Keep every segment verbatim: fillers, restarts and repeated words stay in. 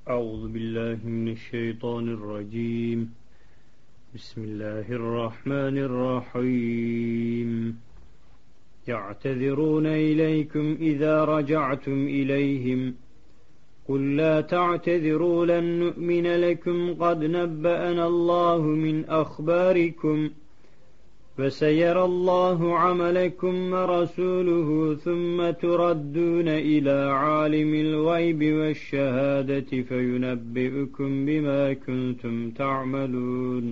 أعوذ بالله من الشيطان الرجيم. بسم الله الرحمن الرحيم. يعتذرون إليكم إذا رجعتم إليهم قل لا تعتذروا لن نؤمن لكم قد نبأنا الله من أخباركم فسيرى الله عملكم ورسوله ثم تردون إلى عالم الغيب والشهادة فينبئكم بما كنتم تعملون.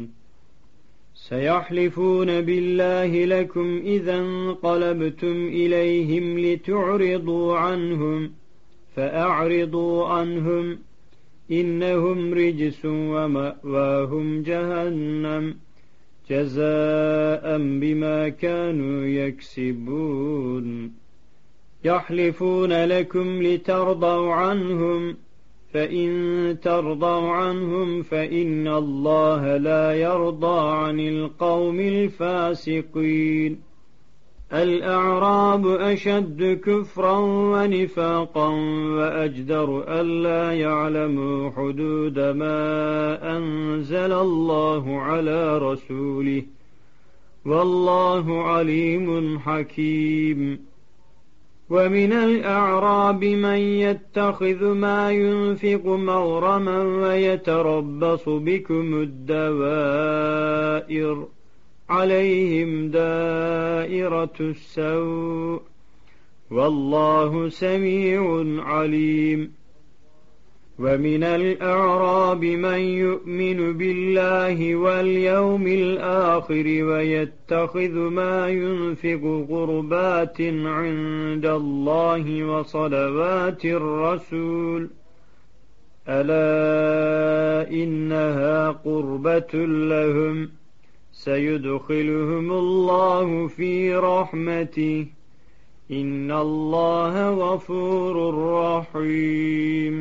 سيحلفون بالله لكم إذا انقلبتم إليهم لتعرضوا عنهم فأعرضوا عنهم إنهم رجس ومأواهم جهنم جزاء بما كانوا يكسبون. يحلفون لكم لترضوا عنهم فإن ترضوا عنهم فإن الله لا يرضى عن القوم الفاسقين. الأعراب أشد كفرا ونفاقا وأجدر ألا يعلموا حدود ما أنزل الله على رسوله والله عليم حكيم. ومن الأعراب من يتخذ ما ينفق مغرما ويتربص بكم الدوائر عليهم دائرة السوء والله سميع عليم. ومن الأعراب من يؤمن بالله واليوم الآخر ويتخذ ما ينفق قربات عند الله وصلوات الرسول ألا إنها قربة لهم سيدخلهم الله في رحمته إن الله غفور رحيم.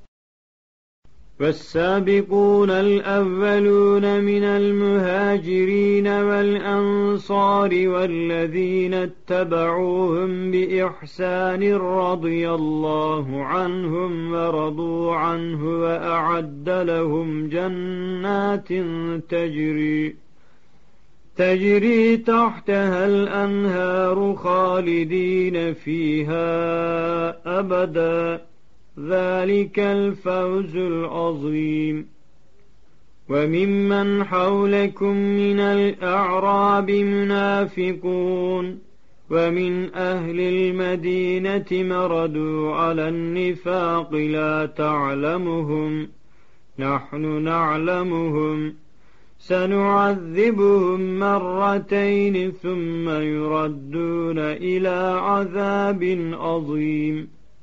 والسابقون الأولون من المهاجرين والأنصار والذين اتبعوهم بإحسان رضي الله عنهم ورضوا عنه وأعد لهم جنات تجري تجري تحتها الأنهار خالدين فيها أبدا ذلك الفوز العظيم. وممن حولكم من الأعراب منافقون ومن أهل المدينة مردوا على النفاق لا تعلمهم نحن نعلمهم سنعذبهم مرتين ثم يردون إلى عذاب عظيم.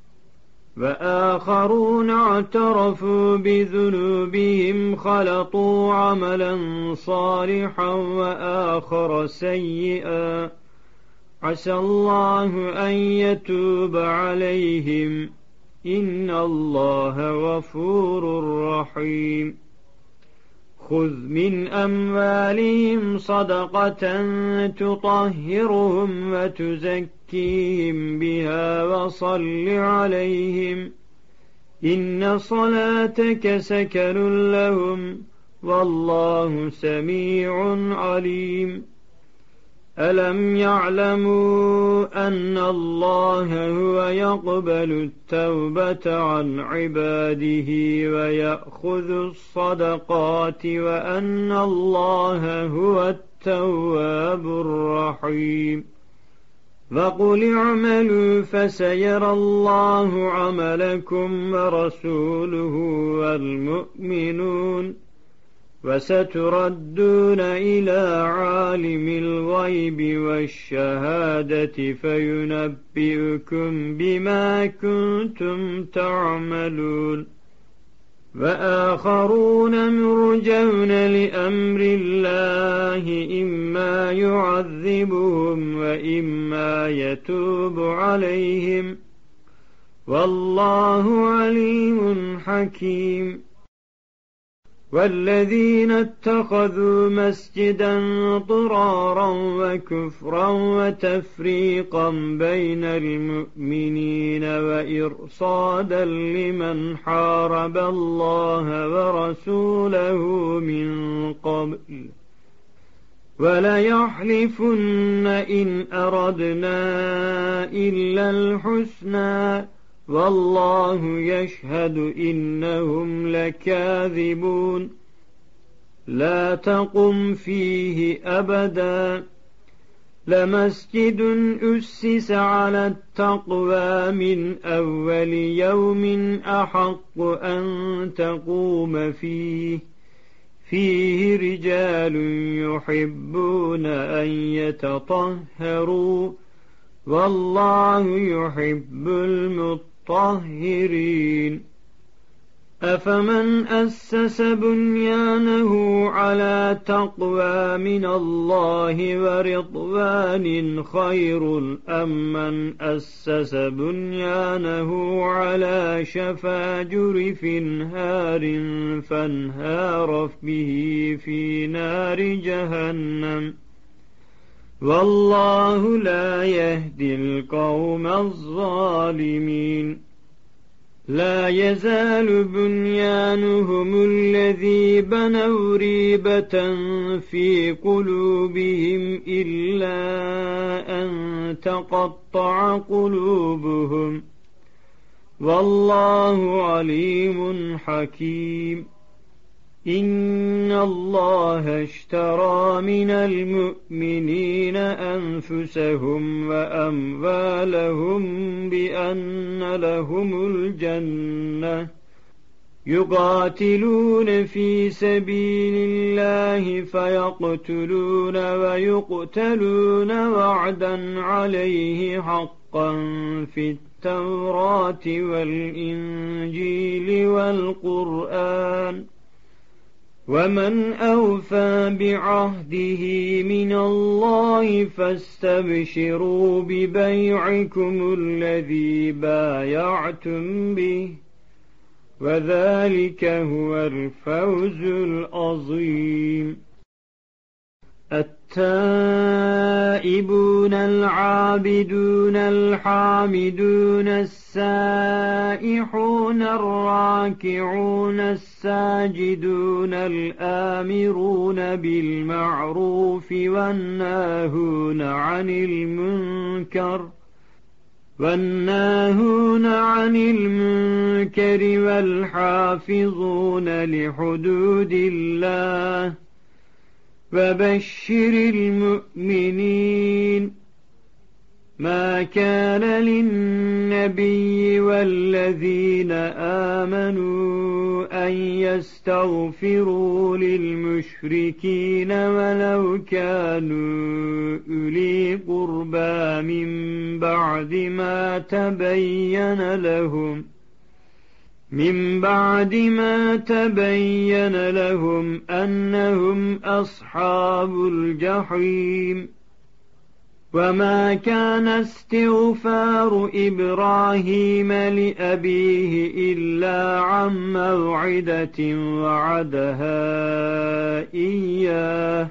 وآخرون اعترفوا بذنوبهم خلطوا عملا صالحا وآخر سيئا عسى الله أن يتوب عليهم إن الله غفور رحيم. خذ من أموالهم صدقة تطهرهم وتزكيهم بها وصل عليهم إن صلاتك سكن لهم والله سميع عليم. ألم يعلموا أن الله هو يقبل التوبة عن عباده ويأخذ الصدقات وأن الله هو التواب الرحيم. وقل اعملوا فسيرى الله عملكم ورسوله والمؤمنون وستردون إلى عالم الغيب والشهادة فينبئكم بما كنتم تعملون. وآخرون مرجون لأمر الله إما يعذبهم وإما يتوب عليهم والله عليم حكيم. والذين اتخذوا مسجدا ضرارا وكفرا وتفريقا بين المؤمنين وإرصادا لمن حارب الله ورسوله من قبل وليحلفن إن أردنا إلا الحسنى والله يشهد إنهم لكاذبون لا تقم فيه أبدا لمسجد أسس على التقوى من أول يوم أحق أن تقوم فيه فيه رجال يحبون أن يتطهروا والله يحب المطهرين أفمن أسس بنيانه على تقوى من الله ورضوان خير أم من أسس بنيانه على شفا جرف هار فانهار به في نار جهنم والله لا يهدي القوم الظالمين لا يزال بنيانهم الذي بنوا ريبة في قلوبهم إلا أن تقطع قلوبهم والله عليم حكيم إن الله اشترى من المؤمنين أنفسهم وأموالهم بأن لهم الجنة يقاتلون في سبيل الله فيقتلون ويقتلون وعدا عليه حقا في التوراة والإنجيل والقرآن ومن أوفى بعهده من الله فاستبشروا ببيعكم الذي بايعتم به وذلك هو الفوز العظيم التائبون العابدون الحامدون السائحون الراكعون الساجدون الآمرون بالمعروف والناهون عن المنكر والناهون عن المنكر والحافظون لحدود الله وبشر المؤمنين ما كان للنبي والذين آمنوا أن يستغفروا للمشركين ولو كانوا أولي قربى من بعد ما تبين لهم من بعد ما تبين لهم أنهم أصحاب الجحيم وما كان استغفار إبراهيم لأبيه إلا عن موعدة وعدها إياه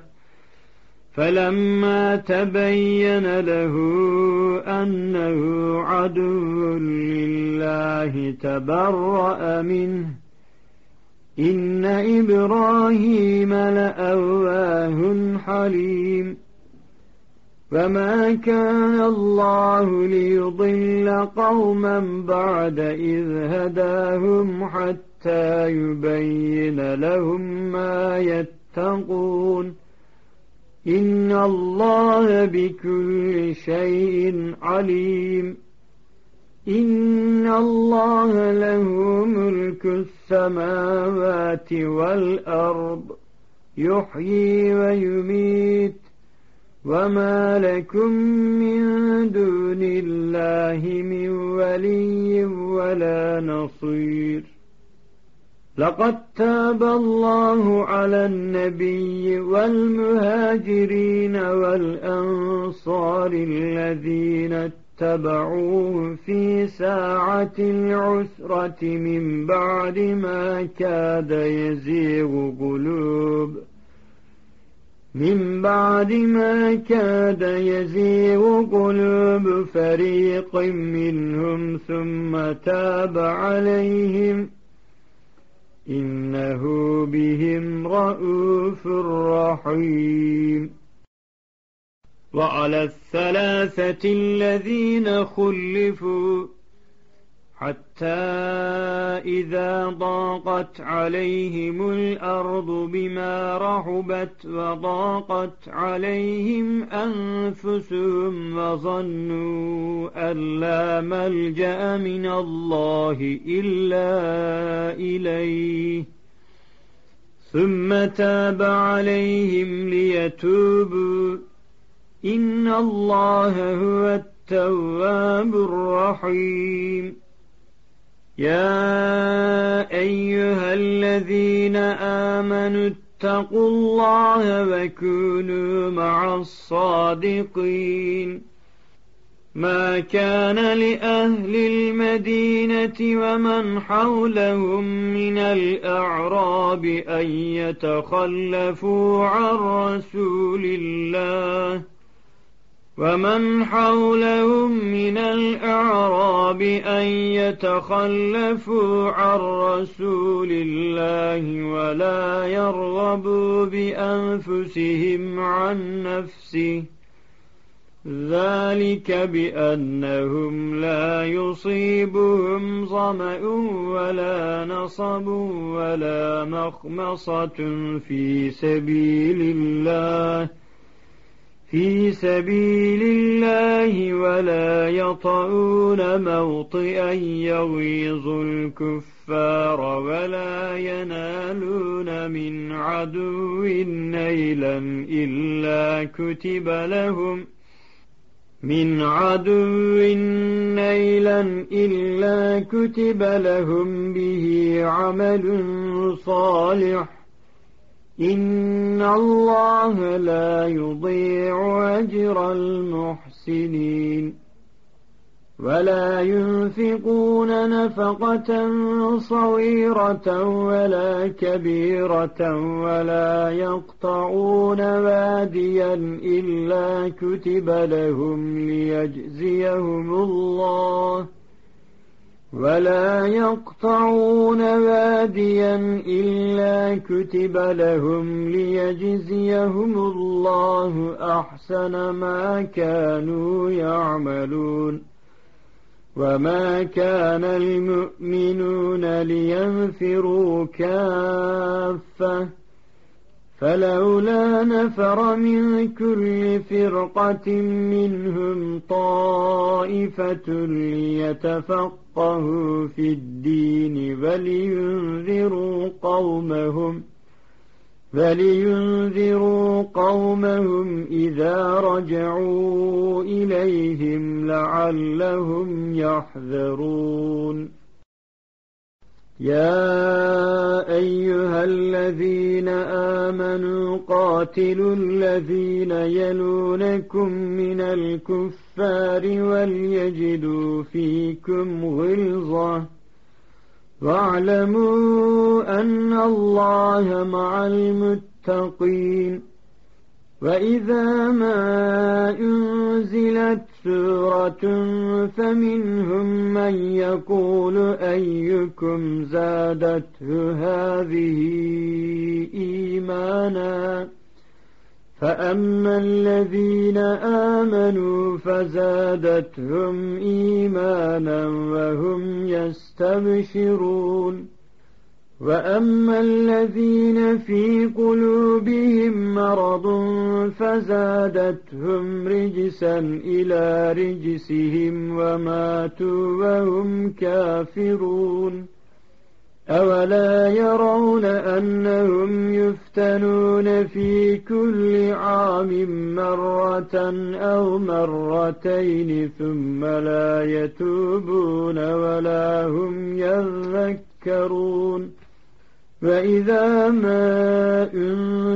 فلما تبين له أنه عدو لله تبرأ منه إن إبراهيم لأواه حليم وما كان الله ليضل قوما بعد إذ هداهم حتى يبين لهم ما يتقون إن الله بكل شيء عليم إن الله له ملك السماوات والأرض يحيي ويميت وما لكم من دون الله من ولي ولا نصير لقد تاب الله على النبي والمهاجرين والأنصار الذين اتبعوه في ساعة العسرة من بعد ما كاد يزيغ قلوب من بعد ما كاد يزيغ قلوب فريق منهم ثم تاب عليهم إنه بهم رءوف رحيم. وعلى الثلاثة الذين خلفوا حتى إذا ضاقت عليهم الأرض بما رحبت وضاقت عليهم أنفسهم وظنوا أن لا ملجأ من الله إلا إليه ثم تاب عليهم ليتوبوا إن الله هو التواب الرحيم. يا أيها الذين آمنوا اتقوا الله وكونوا مع الصادقين. ما كان لأهل المدينة ومن حولهم من الأعراب أن يتخلفوا عن رسول الله ومن حولهم من الأعراب أن يتخلفوا عن رسول الله ولا يرغبوا بأنفسهم عن نفسه ذلك بأنهم لا يصيبهم ظمأ ولا نصب ولا مخمصة في سبيل الله في سبيل الله ولا يطؤون موطئا يغيظ الكفار ولا ينالون من عدو نيلا إلا كتب لهم من عدو نيلا إلا كتب لهم به عمل صالح إن الله لا يضيع أجر المحسنين. ولا ينفقون نفقة صغيرة ولا كبيرة ولا يقطعون واديا إلا كتب لهم ليجزيهم الله ولا يقطعون واديا إلا كتب لهم ليجزيهم الله أحسن ما كانوا يعملون. وما كان المؤمنون لينفروا كافة فلولا نفر من كل فرقة منهم طائفة ليتفقهوا في الدين ولينذروا قومهم فلينذروا قومهم إذا رجعوا إليهم لعلهم يحذرون. يا أيها الذين آمنوا قاتلوا الذين يلونكم من الكفار وليجدوا فيكم غلظة واعلموا أن الله مع المتقين. وإذا ما أنزلت سورة فمنهم من يقول أيكم زادته هذه إيمانا فأما الذين آمنوا فزادتهم إيمانا وهم يستبشرون. وأما الذين في قلوبهم مرض فزادتهم رجسا إلى رجسهم وماتوا وهم كافرون. أولا يرون أنهم يفتنون في كل عام مرة أو مرتين ثم لا يتوبون ولا هم يذكرون. وإذا ما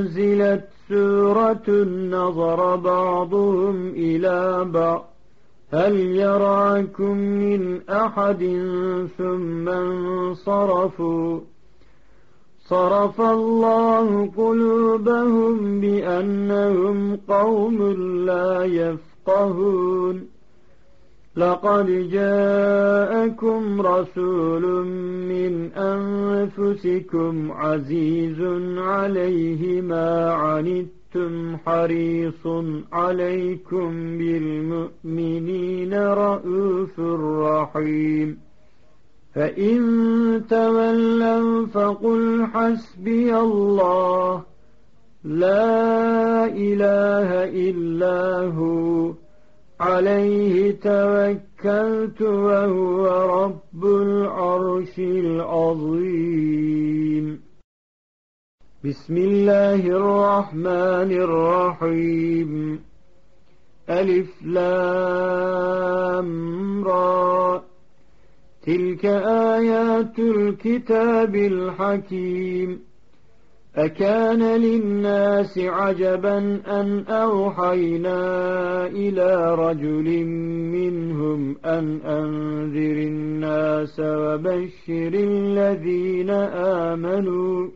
أنزلت سورة نظر بعضهم إلى بعض هل يراكم من أحد ثم انصرفوا صرف الله قلوبهم بأنهم قوم لا يفقهون لقد جاءكم رسول من أنفسكم عزيز عليه ما عنتم حريص عليكم بالمؤمنين رءوف رحيم فإن تولوا فقل حسبي الله لا إله إلا هو عليه توكلت وهو رب العرش العظيم بسم الله الرحمن الرحيم ألف لام را تلك آيات الكتاب الحكيم أكان للناس عجبا أن أوحينا إلى رجل منهم أن أنذر الناس وبشر الذين آمنوا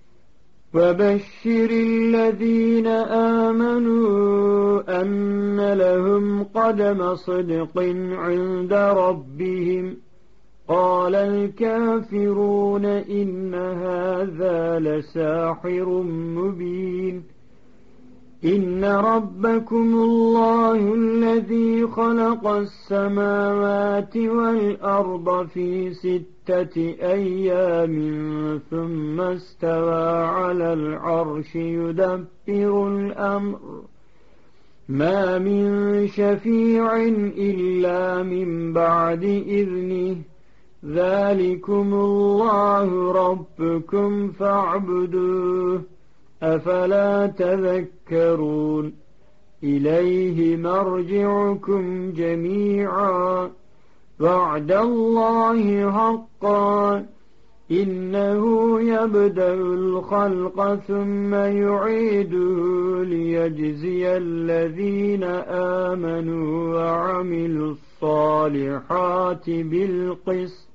وبشر الذين آمنوا أن لهم قدم صدق عند ربهم قال الكافرون إن هذا لساحر مبين إن ربكم الله الذي خلق السماوات والأرض في ستة أيام ثم استوى على العرش يدبر الأمر ما من شفيع إلا من بعد إذنه ذلكم الله ربكم فاعبدوه أفلا تذكرون إليه مرجعكم جميعا وعد الله حقا إنه يبدأ الخلق ثم يعيده ليجزي الذين آمنوا وعملوا الصالحات بالقسط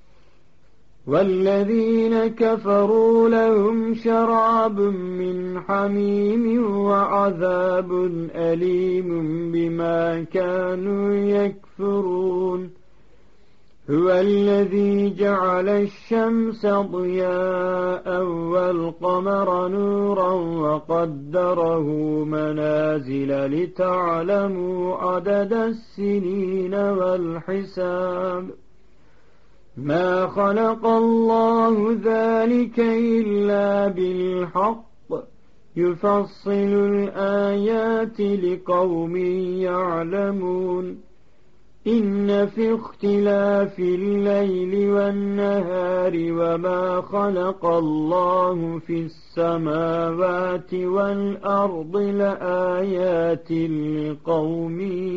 والذين كفروا لهم شراب من حميم وعذاب أليم بما كانوا يكفرون هو الذي جعل الشمس ضياء والقمر نورا وقدره منازل لتعلموا عدد السنين والحساب ما خلق الله ذلك إلا بالحق يفصل الآيات لقوم يعلمون إن في اختلاف الليل والنهار وما خلق الله في السماوات والأرض لآيات لقوم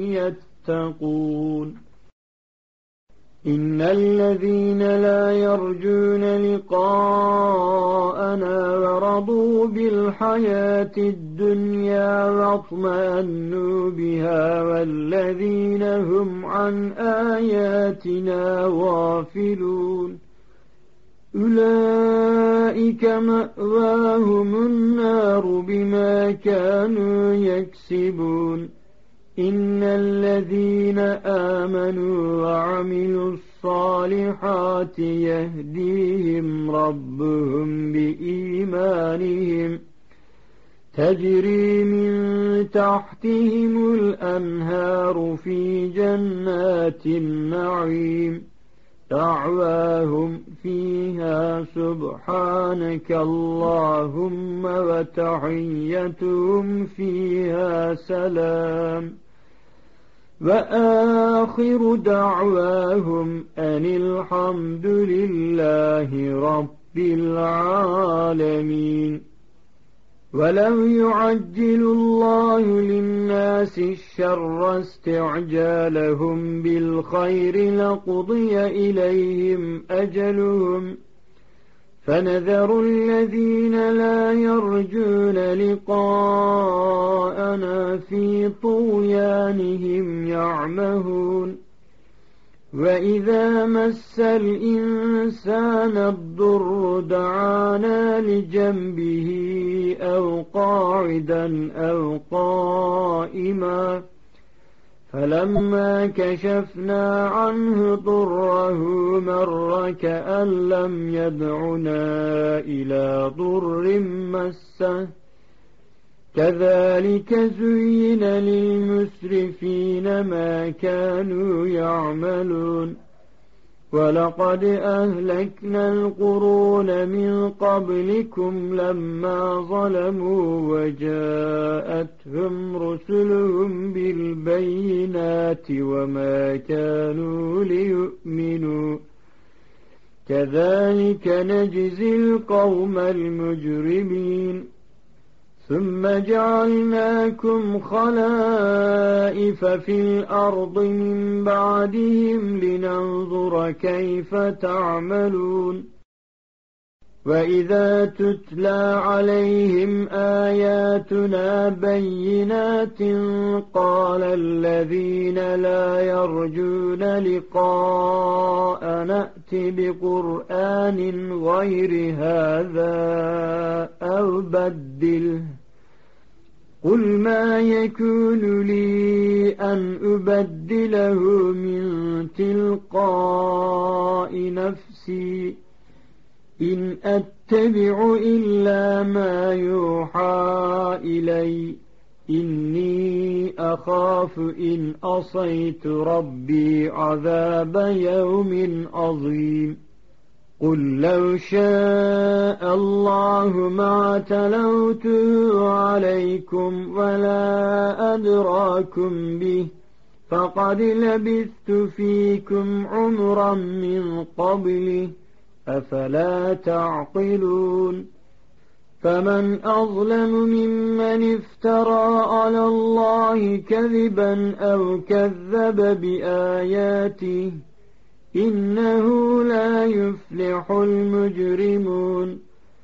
يتقون إن الذين لا يرجون لقاءنا ورضوا بالحياة الدنيا واطمأنوا بها والذين هم عن آياتنا غافلون أولئك مأواهم النار بما كانوا يكسبون إن الذين آمنوا وعملوا الصالحات يهديهم ربهم بإيمانهم تجري من تحتهم الأنهار في جنات النعيم دعواهم فيها سبحانك اللهم وتحيتهم فيها سلام وآخر دعواهم أن الحمد لله رب العالمين ولو يعجل الله للناس الشر استعجالهم بالخير لقضي إليهم أجلهم فنذر الذين لا يرجون لقاءنا في طغيانهم يعمهون وإذا مس الإنسان الضر دعانا لجنبه أو قاعدا أو قائما فلما كشفنا عنه ضره مر كأن لم يدعنا إلى ضر مسه كذلك زين للمسرفين ما كانوا يعملون ولقد أهلكنا القرون من قبلكم لما ظلموا وجاءتهم رسلهم بالبينات وما كانوا ليؤمنوا كذلك نجزي القوم المجرمين ثم جعلناكم خلائف في الأرض من بعدهم لننظر كيف تعملون وإذا تتلى عليهم آياتنا بينات قال الذين لا يرجون لقاء نأت بقرآن غير هذا أو بدله قل ما يكون لي أن أبدله من تلقاء نفسي إن أتبع إلا ما يوحى إلي إني أخاف إن أصيت ربي عذاب يوم عظيم قل لو شاء الله ما تلوته عليكم ولا أدراكم به فقد لبثت فيكم عمرا من قبله أفلا تعقلون فمن أظلم ممن افترى على الله كذبا أو كذب بآياته إنه لا يفلح المجرمون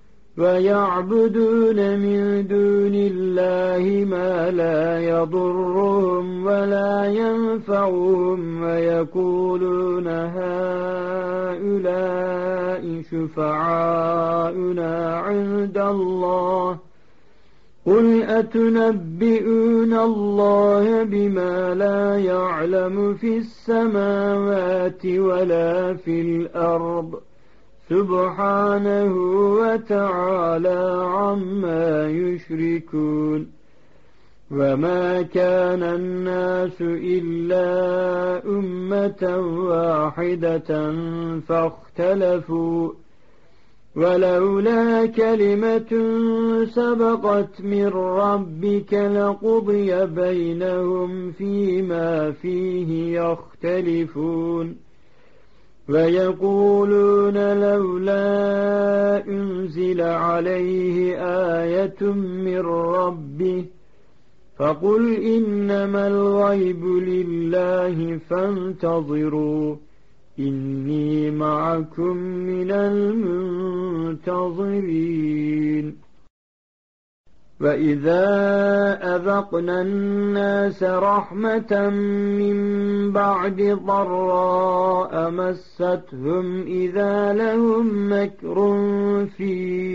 ويعبدون من دون الله ما لا يضرهم ولا ينفعهم ويقولون هؤلاء شفعاؤنا عند الله قل أتنبئون الله بما لا يعلم في السماوات ولا في الأرض سبحانه وتعالى عما يشركون وما كان الناس إلا أمة واحدة فاختلفوا ولولا كلمة سبقت من ربك لقضي بينهم فيما فيه يختلفون ويقولون لولا أنزل عليه آية من ربه فقل إنما الغيب لله فانتظروا إني معكم من المنتظرين وإذا أذقنا الناس رحمة من بعد ضراء مستهم إذا لهم مكر في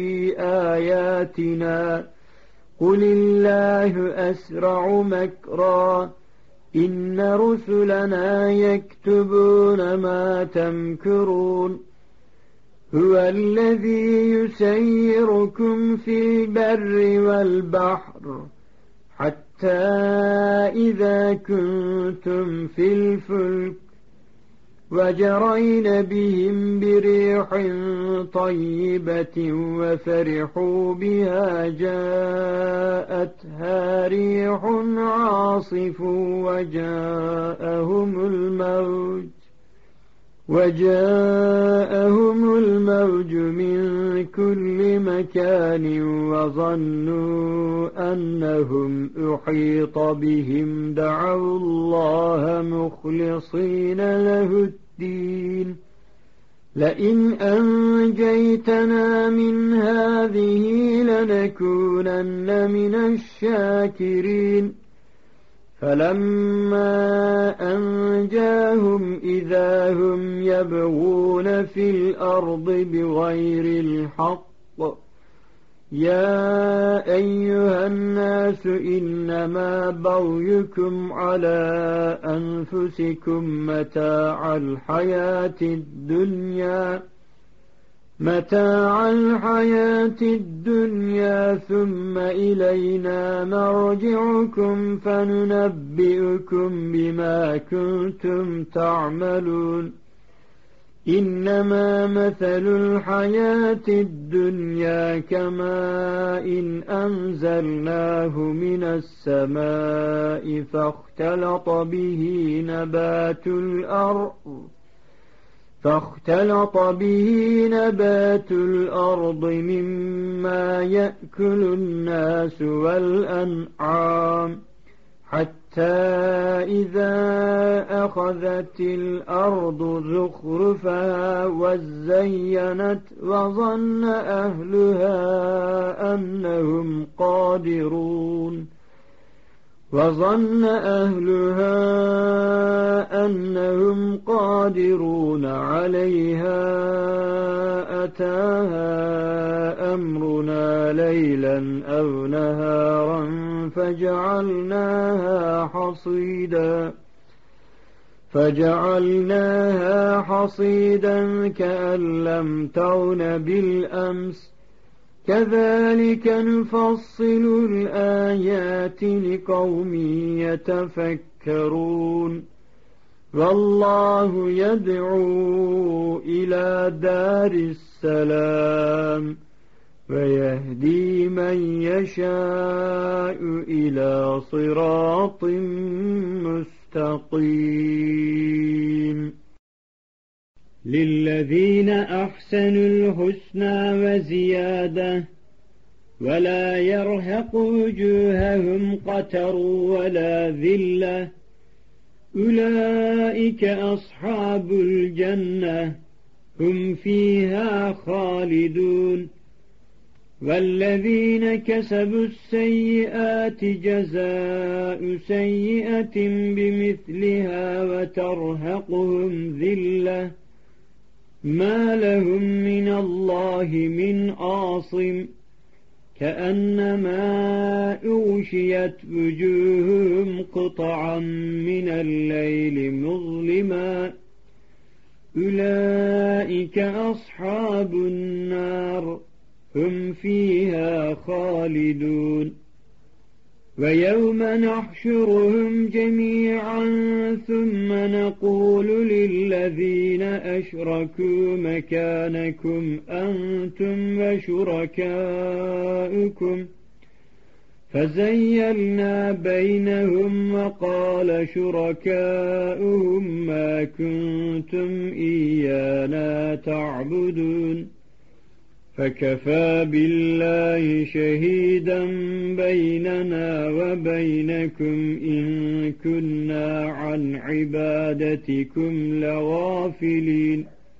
آياتنا قل الله أسرع مكرا إن رسلنا يكتبون ما تمكرون هو الذي يسيركم في البر والبحر حتى إذا كنتم في الفلك وجرين بهم بريح طيبة وفرحوا بها جاءتها ريح عاصف وجاءهم الموج وجاءهم الموج من كل مكان وظنوا أنهم أحيط بهم دعوا الله مخلصين له الدين لئن أنجيتنا من هذه لنكونن من الشاكرين فلما أنجاهم إذا هم يبغون في الأرض بغير الحق يا أيها الناس إنما بغيكم على أنفسكم متاع الحياة الدنيا متاع الحياة الدنيا ثم إلينا مرجعكم فننبئكم بما كنتم تعملون إنما مثل الحياة الدنيا كماء إن أنزلناه من السماء فاختلط به نبات الأرض فاختلط به نبات الأرض مما يأكل الناس والأنعام حتى إذا أخذت الأرض زخرفها وزينت وظن أهلها أنهم قادرون وظن أهلها أنهم قادرون عليها أتاها أمرنا ليلا أو نهارا فجعلناها حصيدا فجعلناها حصيدا كأن لم تغن بالأمس كذلك نفصل الآيات لقوم يتفكرون والله يدعو إلى دار السلام ويهدي من يشاء إلى صراط مستقيم للذين أحسنوا الحسنى وزيادة ولا يرهق وجوههم قتر ولا ذلة أولئك أصحاب الجنة هم فيها خالدون والذين كسبوا السيئات جزاء سيئة بمثلها وترهقهم ذلة ما لهم من الله من عاصم كأنما أغشيت وجوههم قطعا من الليل مظلما أولئك أصحاب النار هم فيها خالدون ويوم نحشرهم جميعا ثم نقول للذين أشركوا مكانكم أنتم وشركاؤكم فزيلنا بينهم وقال شركاؤهم ما كنتم إيانا تعبدون فكفى بالله شهيدا بيننا وبينكم إن كنا عن عبادتكم لغافلين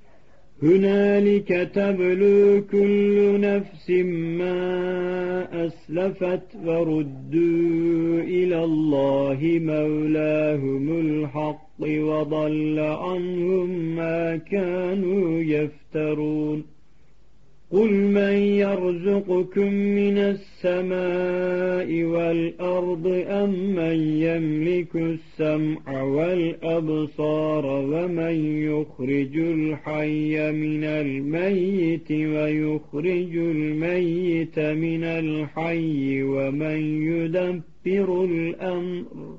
هنالك تبلو كل نفس ما أسلفت وردوا إلى الله مولاهم الحق وضل عنهم ما كانوا يفترون قل من يرزقكم من السماء والأرض أم من يملك السمع والأبصار ومن يخرج الحي من الميت ويخرج الميت من الحي ومن يدبر الأمر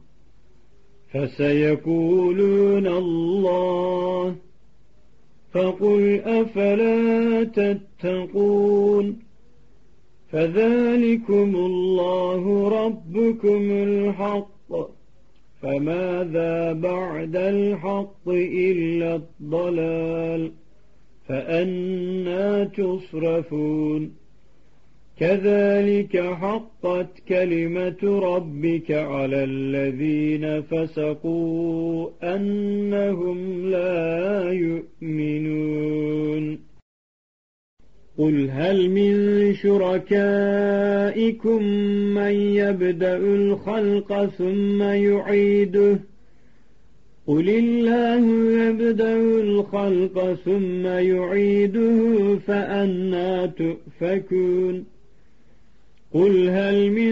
فسيقولون الله فقل أفلا تتقون فذلكم الله ربكم الحق فماذا بعد الحق إلا الضلال فأنى تصرفون كذلك حقت كلمة ربك على الذين فسقوا أنهم لا يؤمنون قل هل من شركائكم من يبدأ الخلق ثم يعيده قل الله يبدأ الخلق ثم يعيده فأنى تؤفكون قل هل من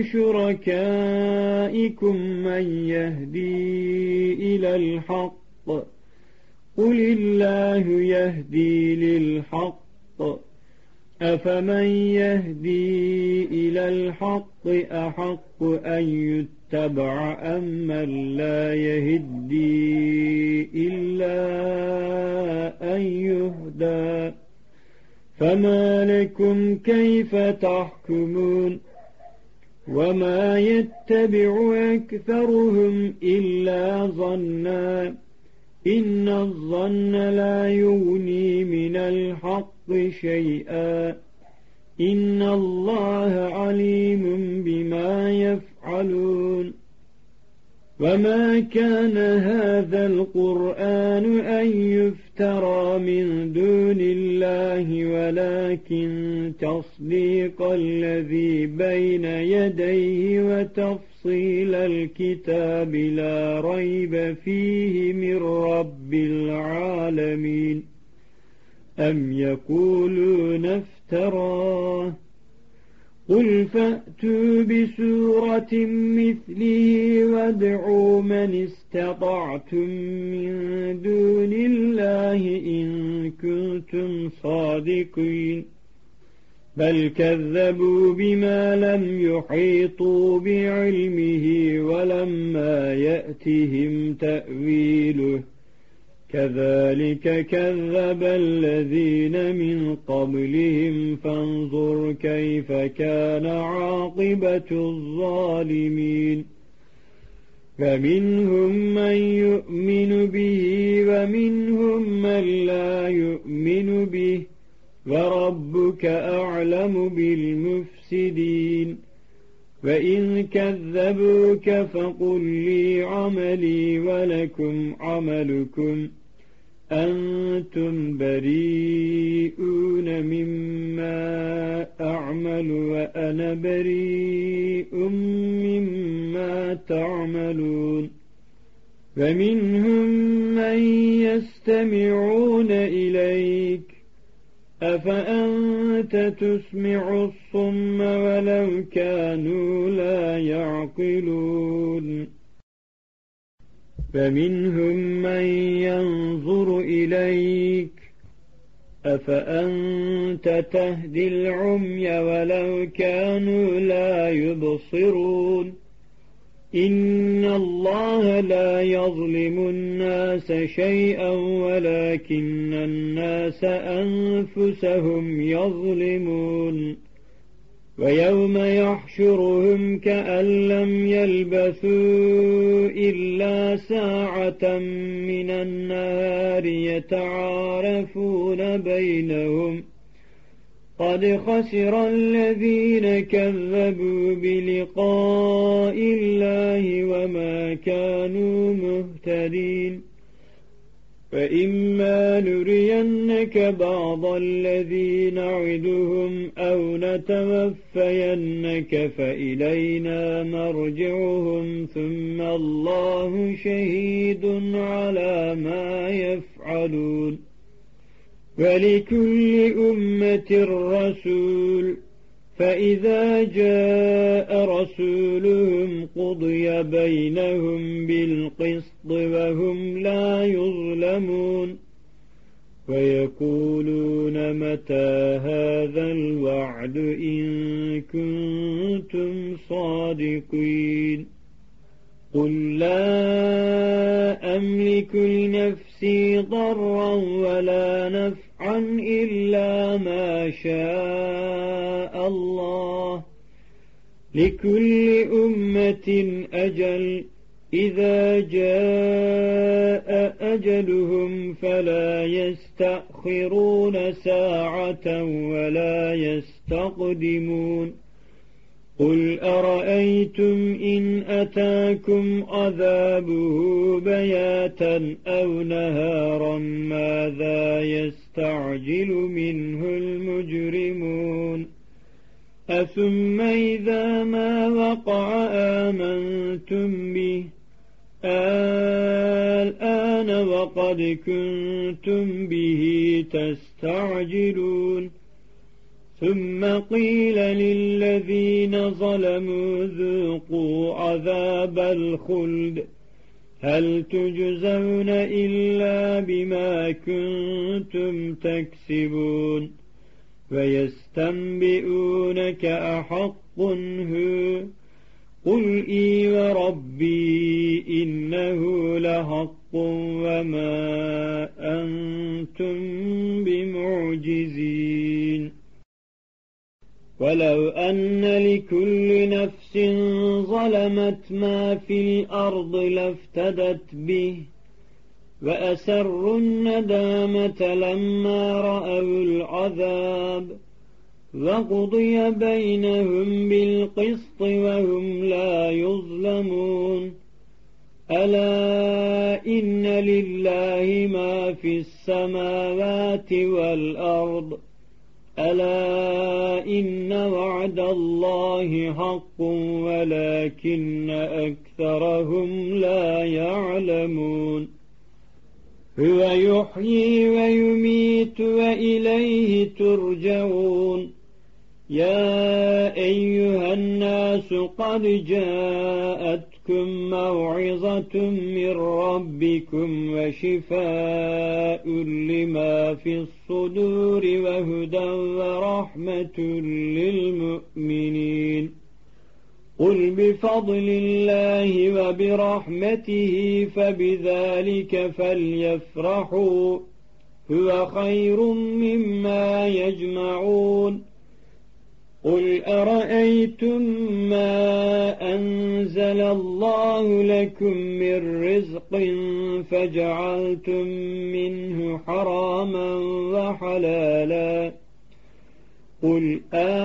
شركائكم من يهدي إلى الحق قل الله يهدي للحق أفمن يهدي إلى الحق أحق أن يتبع أم من لا يهدي إلا أن يهدى فما لكم كيف تحكمون وما يتبع أكثرهم إلا ظنا إن الظن لا يغني من الحق شيئا إن الله عليم بما يفعلون وما كان هذا القرآن أن يفترى من دون الله ولكن تصديق الذي بين يديه وتفصيل الكتاب لا ريب فيه من رب العالمين أم يقولون افتراه قل فأتوا بسورة مثله وادعوا من استطعتم من دون الله إن كنتم صادقين بل كذبوا بما لم يحيطوا بعلمه ولما يأتهم تأويله كذلك كذب الذين من قبلهم فانظر كيف كان عاقبة الظالمين فمنهم من يؤمن به ومنهم من لا يؤمن به وربك أعلم بالمفسدين وإن كذبوك فقل لي عملي ولكم عملكم أنتم بريئون مما أعمل وأنا بريء مما تعملون ومنهم من يستمعون إليك أفأنت تسمع الصم ولو كانوا لا يعقلون فمنهم من ينظر إليك أفأنت تهدي العمي ولو كانوا لا يبصرون إن الله لا يظلم الناس شيئا ولكن الناس أنفسهم يظلمون ويوم يحشرهم كأن لم يلبثوا إلا ساعة من النهار يتعارفون بينهم قد خسر الذين كذبوا بلقاء الله وما كانوا مهتدين فإما نرينك بعض الذي نعدهم أو نتوفينك فإلينا مرجعهم ثم الله شهيد على ما يفعلون ولكل أمة رسول فإذا جاء رسولهم قضي بينهم بالقسط وهم لا يظلمون ويقولون متى هذا الوعد إن كنتم صادقين قل لا أملك لنفسي ضرا ولا نفعا إلا ما شاء الله لكل أمة أجل إذا جاء أجلهم فلا يستأخرون ساعة ولا يستقدمون قل أرأيتم إن أتاكم عذابه بياتا أو نهارا ماذا يستعجل منه المجرمون أثم إذا ما وقع آمنتم به الآن وقد كنتم به تستعجلون ثم قيل للذين ظلموا ذوقوا عذاب الخلد هل تجزون إلا بما كنتم تكسبون ويستنبئونك أحق هو قل إي وربي إنه لحق وما أنتم بمعجزين ولو أن لكل نفس ظلمت ما في الأرض لافتدت به وأسروا الندامة لما رأوا العذاب وقضي بينهم بالقسط وهم لا يظلمون ألا إن لله ما في السماوات والأرض ألا إن وعد الله حق ولكن أكثرهم لا يعلمون هو يحيي ويميت وإليه ترجعون يا أيها الناس قد جاءتكم موعظة من ربكم وشفاء لما في الصدور وهدى ورحمة للمؤمنين قل بفضل الله وبرحمته فبذلك فليفرحوا هو خير مما يجمعون قل أرأيتم ما أنزل الله لكم من رزق فجعلتم منه حراما وحلالا قل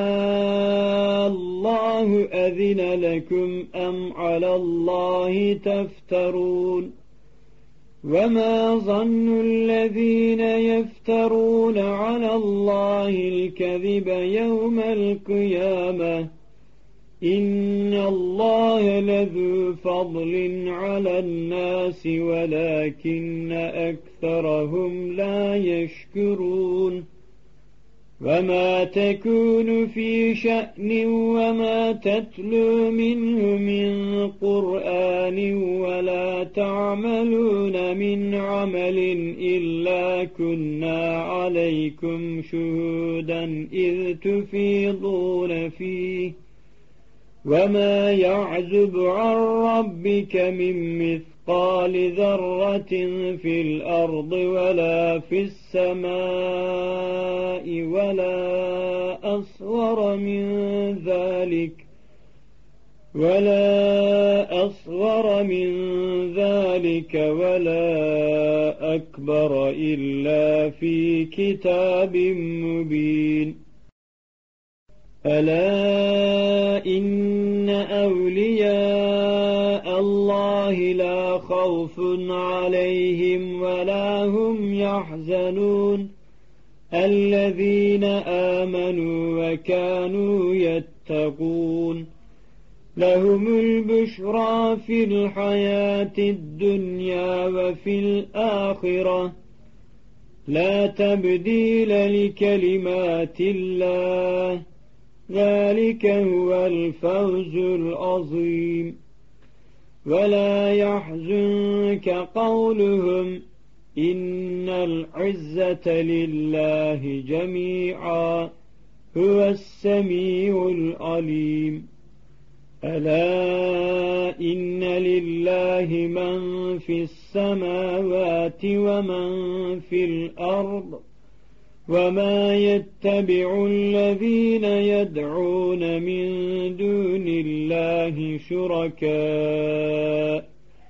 آه الله أذن لكم أم على الله تفترون وما ظن الذين يفترون على الله الكذب يوم القيامة إن الله لذو فضل على الناس ولكن أكثرهم لا يشكرون وما تكون في شأن وما تتلو منه من قرآن ولا تعملون من عمل إلا كنا عليكم شهودا إذ تفيضون فيه وما يعزب عن ربك من مثقال ذرة في الأرض ولا في السماء ولا أصغر من ذلك ولا أصغر من ذلك ولا أكبر إلا في كتاب مبين ألا إن أولياء الله لا خوف عليهم ولا هم يحزنون الذين آمنوا وكانوا يتقون لهم البشرى في الحياة الدنيا وفي الآخرة لا تبديل لكلمات الله ذلك هو الفوز العظيم ولا يحزنك قولهم إن العزة لله جميعا هو السميع العليم ألا إن لله من في السماوات ومن في الأرض وما يتبع الذين يدعون من دون الله شركاء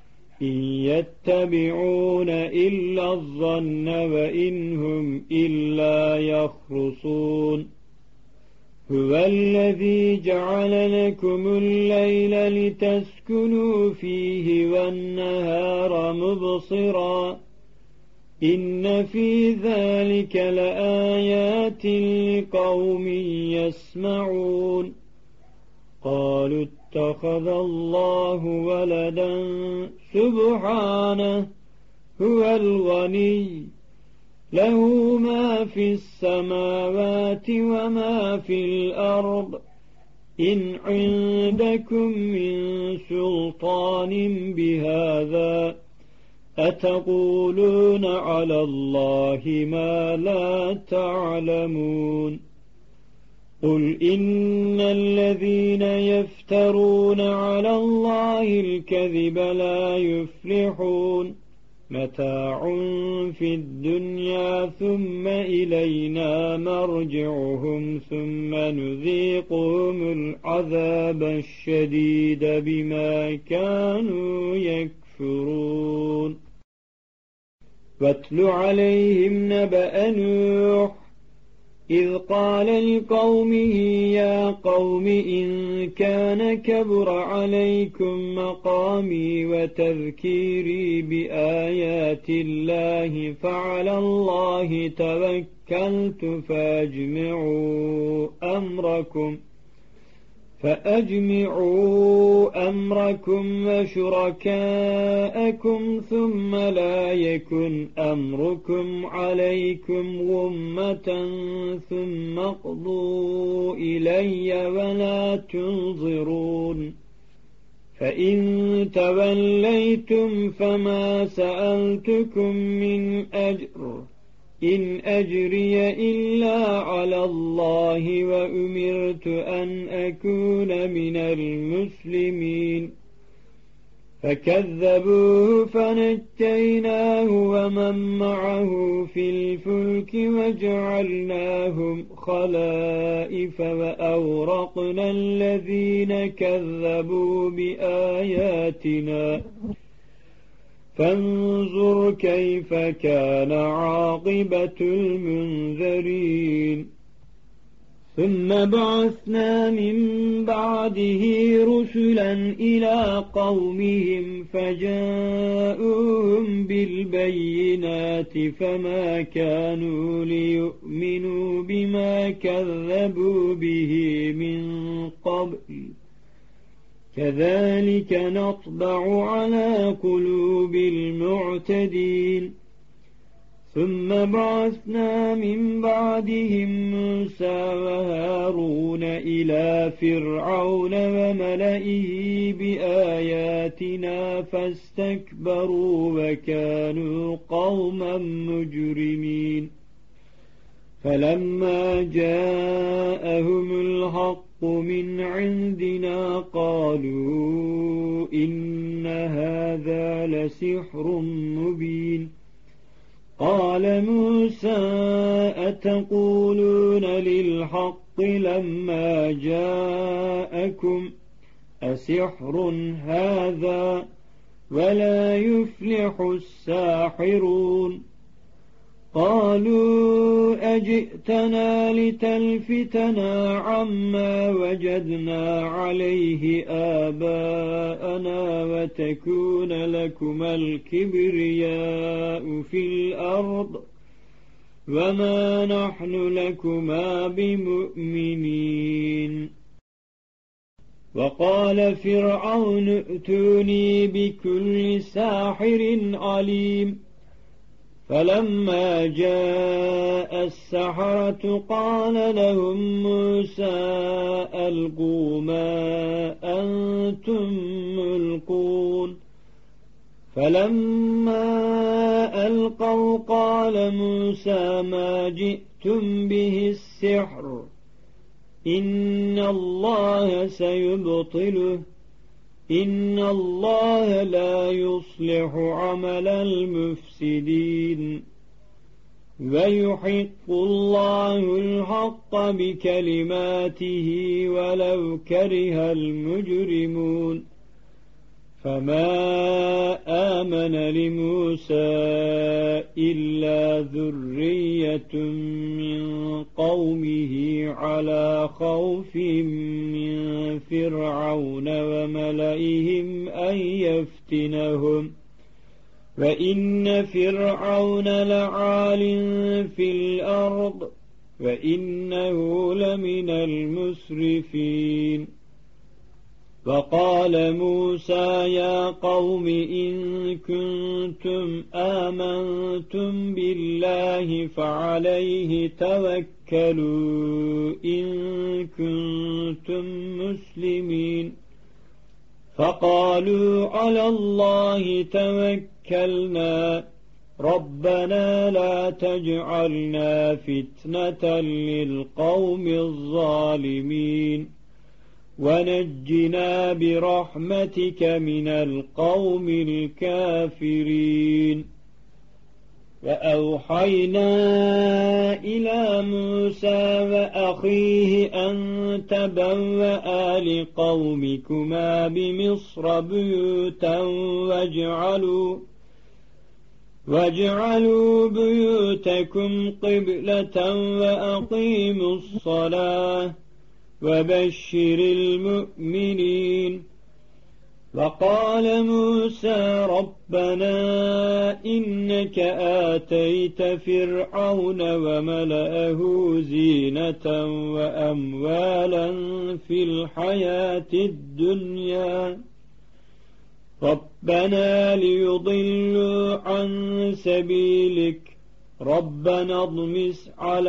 إن يتبعون إلا الظن وإن هم إلا يخرصون هو الذي جعل لكم الليل لتسكنوا فيه والنهار مبصرا إن في ذلك لآيات لقوم يسمعون قالوا اتخذ الله ولدا سبحانه هو الغني له ما في السماوات وما في الأرض إن عندكم من سلطان بهذا أتقولون على الله ما لا تعلمون قل إن الذين يفترون على الله الكذب لا يفلحون متاع في الدنيا ثم إلينا مرجعهم ثم نذيقهم العذاب الشديد بما كانوا يكفرون واتل عليهم نبأ نوح إذ قال لقومه يا قوم إن كان كبر عليكم مقامي وتذكيري بآيات الله فعلى الله توكلت فأجمعوا أمركم فأجمعوا أمركم وشركاءكم ثم لا يكن أمركم عليكم غمة ثم اقضوا إلي ولا تنظرون فإن توليتم فما سألتكم من أجر إن أجري إلا على الله وأمرت أن أكون من المسلمين فكذبوه فنجيناه ومن معه في الفلك وجعلناهم خلائف وأورقنا الذين كذبوا بآياتنا فانظر كيف كان عاقبة المنذرين ثم بعثنا من بعده رسلا إلى قومهم فجاءوهم بالبينات فما كانوا ليؤمنوا بما كذبوا به من قبل كذلك نطبع على قلوب المعتدين ثم بعثنا من بعدهم موسى وهارون إلى فرعون وملئه بآياتنا فاستكبروا وكانوا قوما مجرمين فلما جاءهم الحق من عندنا قالوا إن هذا لسحر مبين قال موسى أتقولون للحق لما جاءكم أسحر هذا ولا يفلح الساحرون قالوا أجئتنا لتلفتنا عما وجدنا عليه آباءنا وتكون لكما الكبرياء في الأرض وما نحن لكما بمؤمنين وقال فرعون ائتوني بكل ساحر عليم فلما جاء السحرة قال لهم موسى ألقوا ما أنتم ملقون فلما ألقوا قال موسى ما جئتم به السحر إن الله سيبطله إن الله لا يصلح عمل المفسدين ويحق الله الحق بكلماته ولو كره المجرمون فما آمن لموسى إلا ذرية من قومه على خوف من فرعون وملئهم أن يفتنهم وإن فرعون لعال في الأرض وإنه لمن المسرفين وقال موسى يا قوم إن كنتم آمنتم بالله فعليه توكلوا إن كنتم مسلمين فقالوا على الله توكلنا ربنا لا تجعلنا فتنة للقوم الظالمين ونجنا برحمتك من القوم الكافرين وأوحينا إلى موسى وأخيه أن تبوأ لقومكما بمصر بيوتا واجعلوا واجعلوا بيوتكم قبلة وأقيموا الصلاة وبشر المؤمنين وقال موسى ربنا إنك آتيت فرعون وملأه زينة وأموالا في الحياة الدنيا ربنا ليضلوا عن سبيلك ربنا اضمس على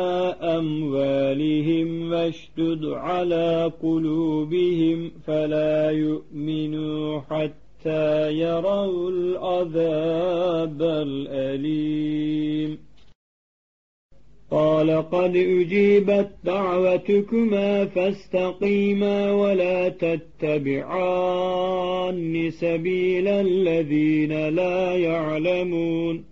أموالهم واشدد على قلوبهم فلا يؤمنوا حتى يروا العذاب الأليم قال قد أجيبت دعوتكما فاستقيما ولا تتبعان سبيل الذين لا يعلمون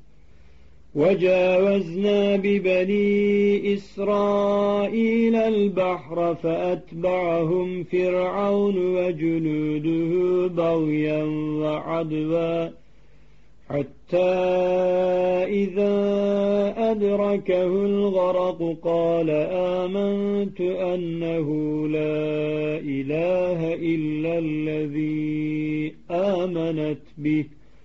وجاوزنا ببني إسرائيل البحر فأتبعهم فرعون وجنوده بغيا وعدوا حتى إذا أدركه الغرق قال آمنت أنه لا إله إلا الذي آمنت به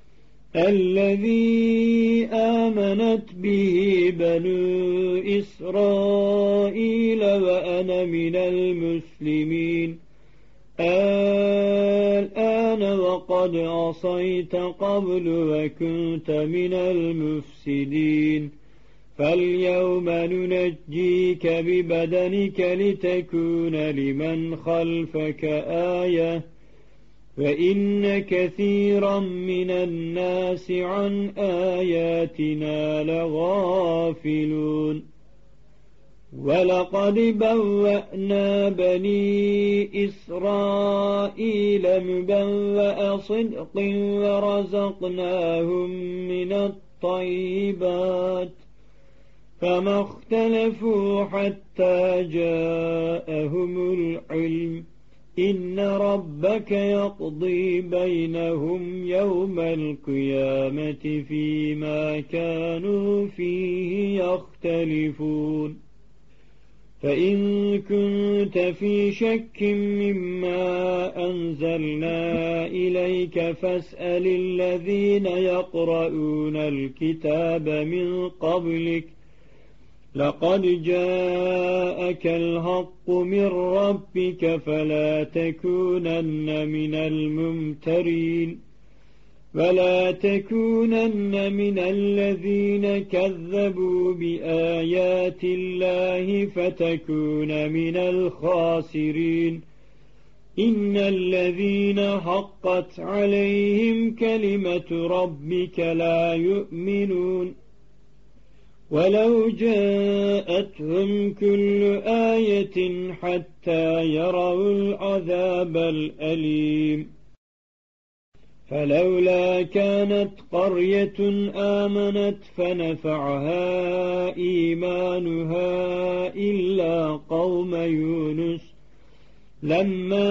الذي آمنت به بنو إسرائيل وأنا من المسلمين الآن وقد عصيت قبل وكنت من المفسدين فاليوم ننجيك ببدنك لتكون لمن خلفك آية وإن كثيرا من الناس عن آياتنا لغافلون ولقد بوأنا بني إسرائيل مبوأ صدق ورزقناهم من الطيبات فما اختلفوا حتى جاءهم العلم إن ربك يقضي بينهم يوم القيامة فيما كانوا فيه يختلفون فإن كنت في شك مما أنزلنا إليك فاسأل الذين يقرؤون الكتاب من قبلك لقد جاءك الحق من ربك فلا تكونن من الممترين ولا تكونن من الذين كذبوا بآيات الله فتكون من الخاسرين إن الذين حقت عليهم كلمة ربك لا يؤمنون ولو جاءتهم كل آية حتى يروا العذاب الأليم فلولا كانت قرية آمنت فنفعها إيمانها إلا قوم يونس لما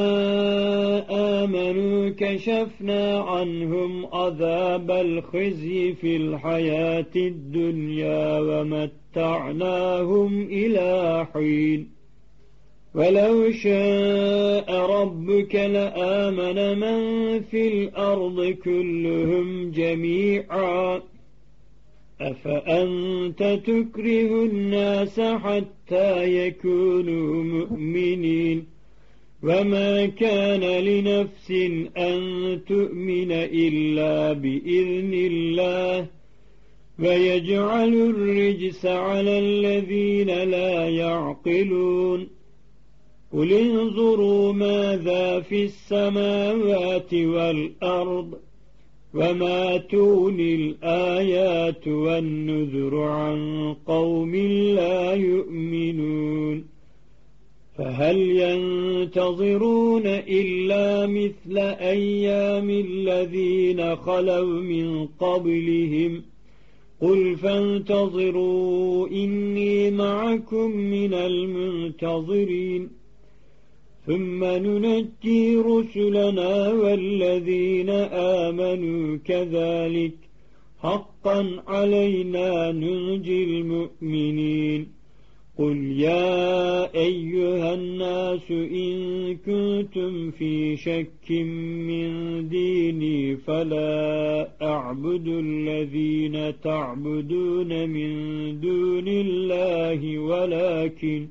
آمنوا كشفنا عنهم عذاب الخزي في الحياة الدنيا ومتعناهم إلى حين ولو شاء ربك لآمن من في الأرض كلهم جميعا أفأنت تكره الناس حتى يكونوا مؤمنين وما كان لنفس أن تؤمن إلا بإذن الله ويجعل الرجس على الذين لا يعقلون قل انظروا ماذا في السماوات والأرض وما تغني الآيات والنذر عن قوم لا يؤمنون فهل ينتظرون إلا مثل أيام الذين خلوا من قبلهم قل فانتظروا إني معكم من المنتظرين ثم ننجي رسلنا والذين آمنوا كذلك حقا علينا ننجي المؤمنين قل يا أيها الناس إن كنتم في شك من ديني فلا أعبد الذين تعبدون من دون الله ولكن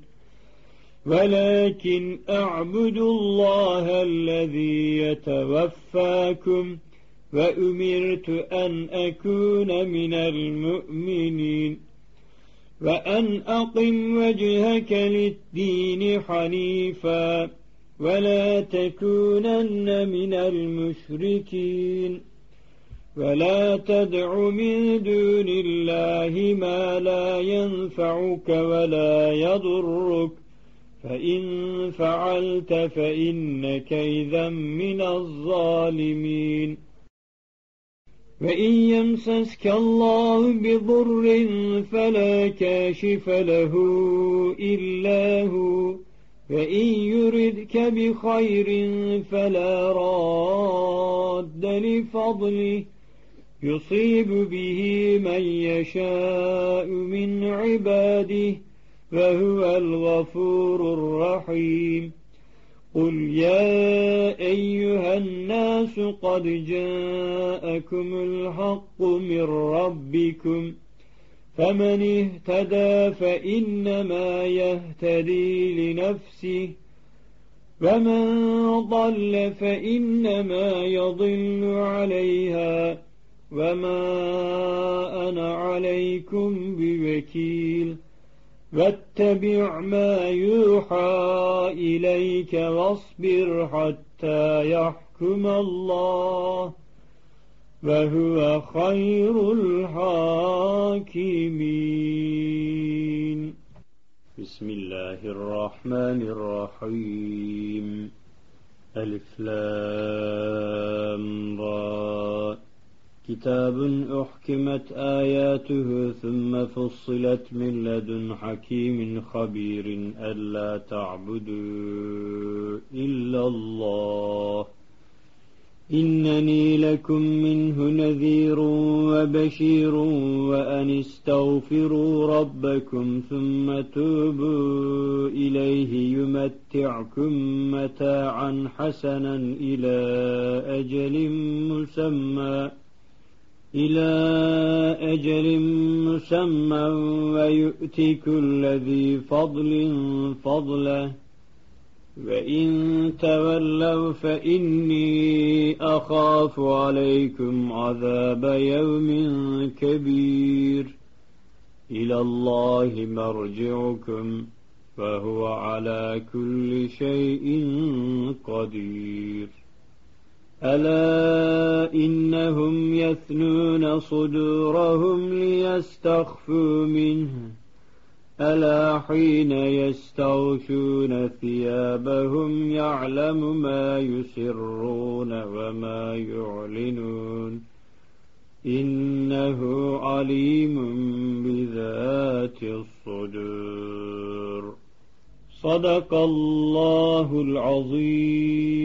ولكن أعبد الله الذي يتوفاكم وأمرت أن أكون من المؤمنين وأن أقم وجهك للدين حنيفا ولا تكونن من المشركين ولا تدع من دون الله ما لا ينفعك ولا يضرك فإن فعلت فإنك إذا من الظالمين وإن يمسسك الله بضر فلا كاشف له إلا هو وإن يردك بخير فلا راد لفضله يصيب به من يشاء من عباده وهو الغفور الرحيم قل يا أيها الناس قد جاءكم الحق من ربكم فمن اهتدى فإنما يهتدي لنفسه ومن ضل فإنما يضل عليها وما أنا عليكم بوكيل واتبع ما يوحى إليك واصبر حتى يحكم الله وهو خير الحاكمين بسم الله الرحمن الرحيم ألف لام را كتاب أحكمت آياته ثم فصلت من لدن حكيم خبير ألا تعبدوا إلا الله إنني لكم منه نذير وبشير وأن استغفروا ربكم ثم توبوا إليه يمتعكم متاعا حسنا إلى أجل مسمى إلى أجل مسمى ويؤتي كل ذي فضل فضله وإن تولوا فإني أخاف عليكم عذاب يوم كبير إلى الله مرجعكم فهو على كل شيء قدير ألا إنهم يثنون صدورهم ليستخفوا منه ألا حين يستغشون ثيابهم يعلم ما يسرون وما يعلنون إنه عليم بذات الصدور صدق الله العظيم.